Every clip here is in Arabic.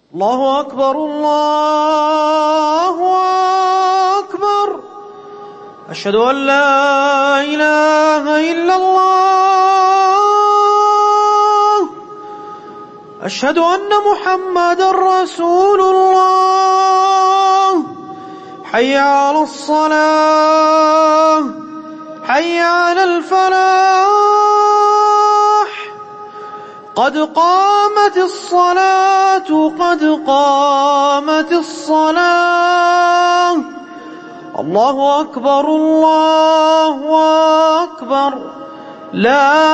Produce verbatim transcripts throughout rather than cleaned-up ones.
الله أكبر الله أكبر. أشهد أن لا إله إلا الله. أشهد أن محمدا رسول الله. حي على الصلاة، حي على الفلاح، قد قامت الصلاة، قد قامت الصلاة. الله أكبر الله أكبر. لا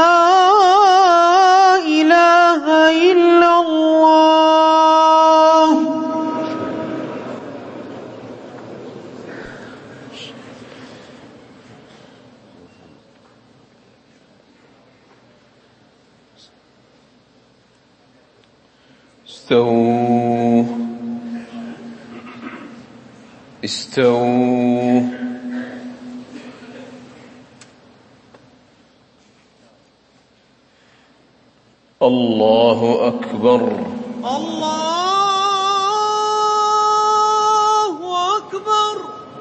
إله إلا الله. استووا استووا. الله أكبر الله أكبر.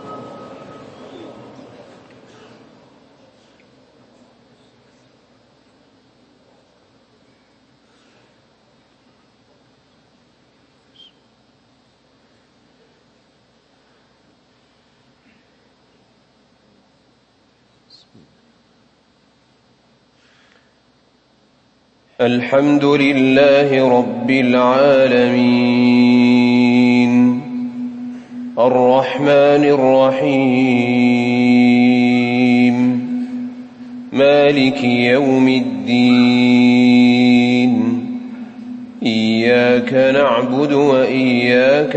الحمد لله رب العالمين الرحمن الرحيم مالك يوم الدين. إياك نعبد وإياك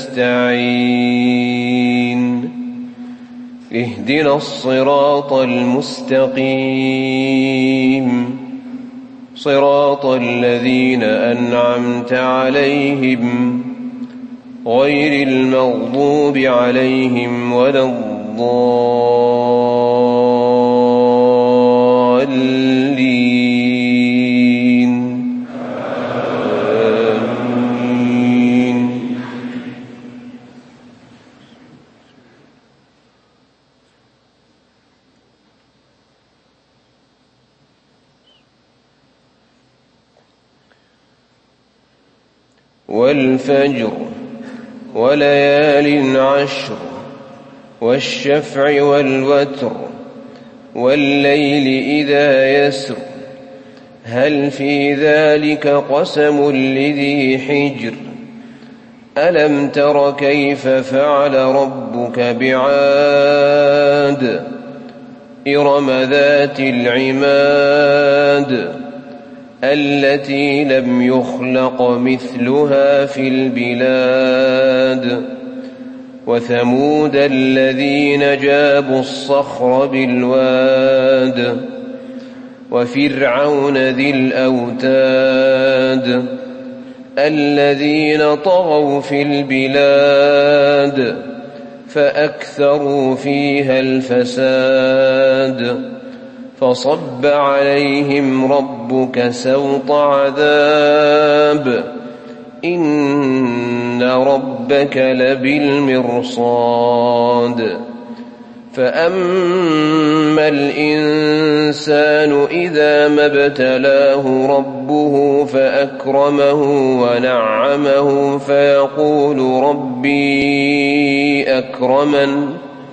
نستعين. اهدنا الصراط المستقيم صراط الذين أنعمت عليهم غير المغضوب عليهم ولا الضالين. آمين. والفجر وليال عشر والشفع والوتر والليل إذا يسر هل في ذلك قسم لذي حجر. ألم تر كيف فعل ربك بعاد إرم ذات العماد التي لم يخلق مثلها في البلاد. وثمود الذين جابوا الصخر بالواد. وفرعون ذي الأوتاد الذين طغوا في البلاد فأكثروا فيها الفساد. فصب عليهم ربك سوط عذاب إن ربك لبالمرصاد. فأما الإنسان إذا ما ابتلاه ربه فأكرمه ونعمه فيقول ربي أكرمن.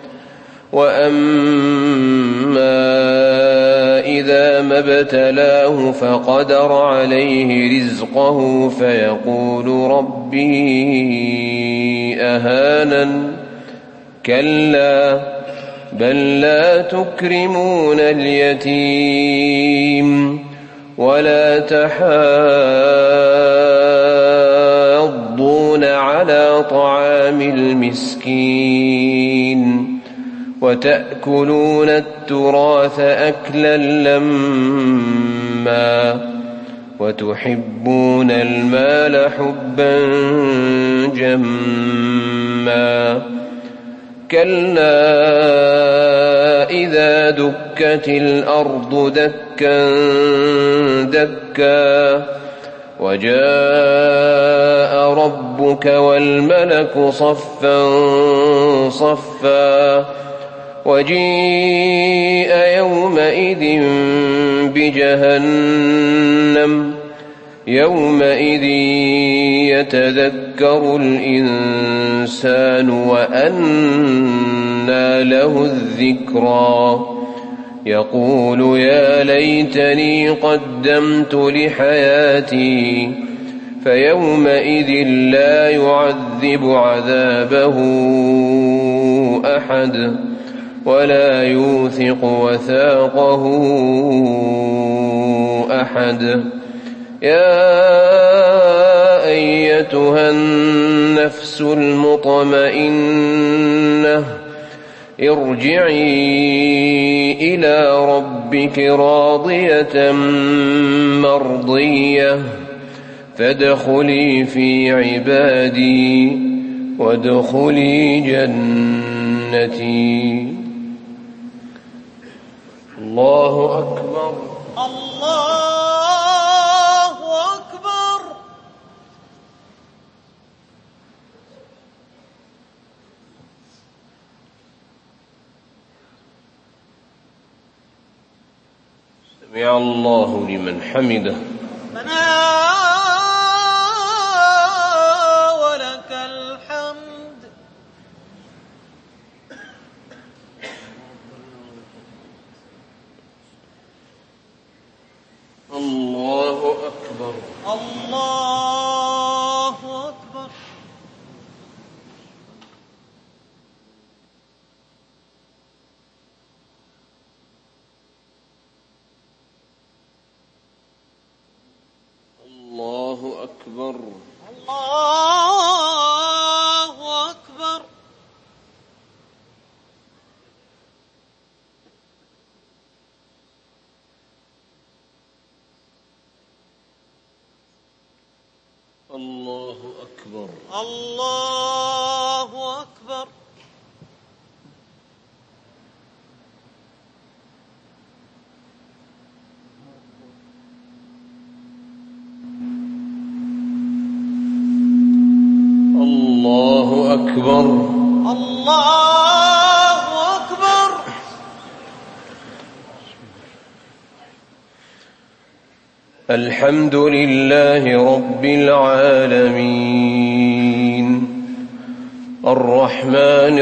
وأما إذا ما ابتلاه فقدر عليه رزقه فيقول ربي أهانن. كلا بل لا تكرمون اليتيم ولا تحاضون على طعام المسكين وتأكلون التراث أكلا لما وتحبون المال حبا جما. كلا إذا دكت الأرض دكا دكا وجاء ربك وربك والملك صفا صفا وجيء يومئذ بجهنم يومئذ يتذكر الإنسان وأنى له الذكرى يقول يا ليتني قدمت لحياتي فيومئذ لا يعذب عذابه أحد ولا يوثق وثاقه أحد يا أيتها النفس المطمئنة ارجعي إلى ربك راضية مرضية فادخلي في عبادي وادخلي جنتي. الله أكبر. الله أكبر. سمع الله لمن حمده. ربنا ولك الحمد. الله أكبر. الله أكبر. الله أكبر. الله أكبر. الله أكبر. الله أكبر. الله أكبر. الله أكبر. الحمد لله رب العالمين الرحمن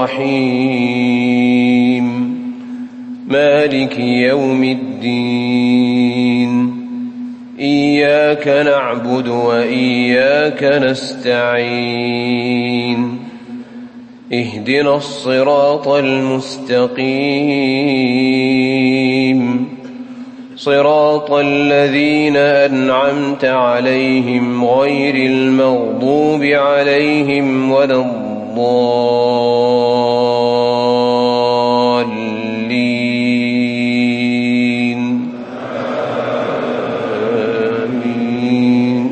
الرحيم مالك يوم الدين إياك نعبد وإياك نستعين اهدنا الصراط المستقيم صراط الذين أنعمت عليهم غير المغضوب عليهم ولا الضالين آمين.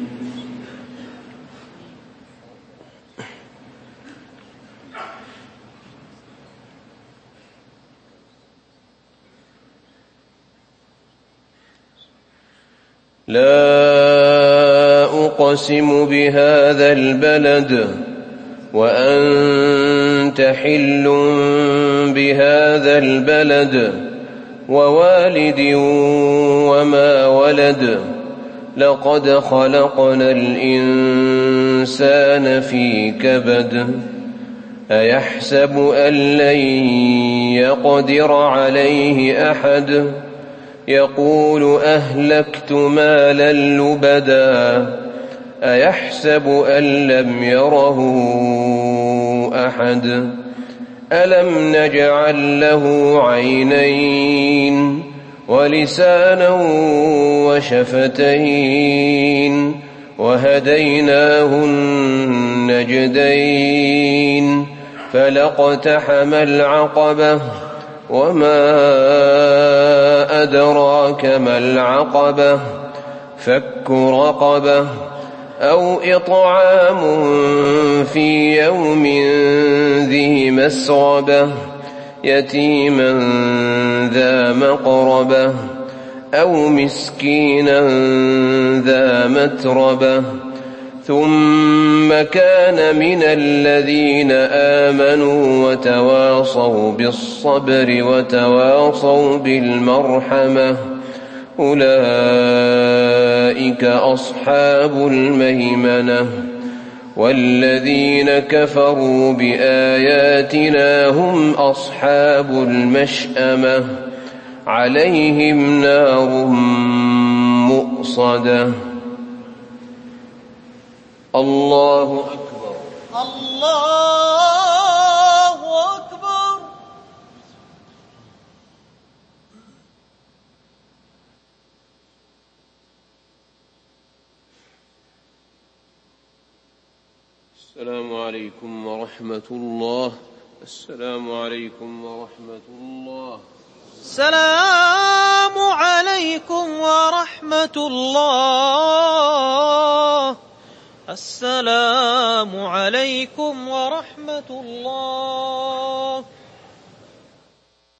لا أقسم بهذا البلد وأنت حل بهذا البلد ووالد وما ولد لقد خلقنا الإنسان في كبد أيحسب أن لن يقدر عليه أحد يقول أهلكت مالا لبدا أيحسب أن لم يره أحد ألم نجعل له عينين ولسانا وشفتين وهديناه النجدين فلاقتحم العقبة وما أدراك ما العقبة فك رقبة أو إطعام في يوم ذي مسغبة يتيما ذا مقربة أو مسكينا ذا متربة ثم ثم كان من الذين آمنوا وتواصوا بالصبر وتواصوا بالمرحمة أولئك أصحاب الميمنة والذين كفروا بآياتنا هم أصحاب المشأمة عليهم نار مؤصدة. الله أكبر. الله أكبر. السلام عليكم ورحمة الله. السلام عليكم ورحمة الله. السلام عليكم ورحمة الله. السلام عليكم ورحمة الله.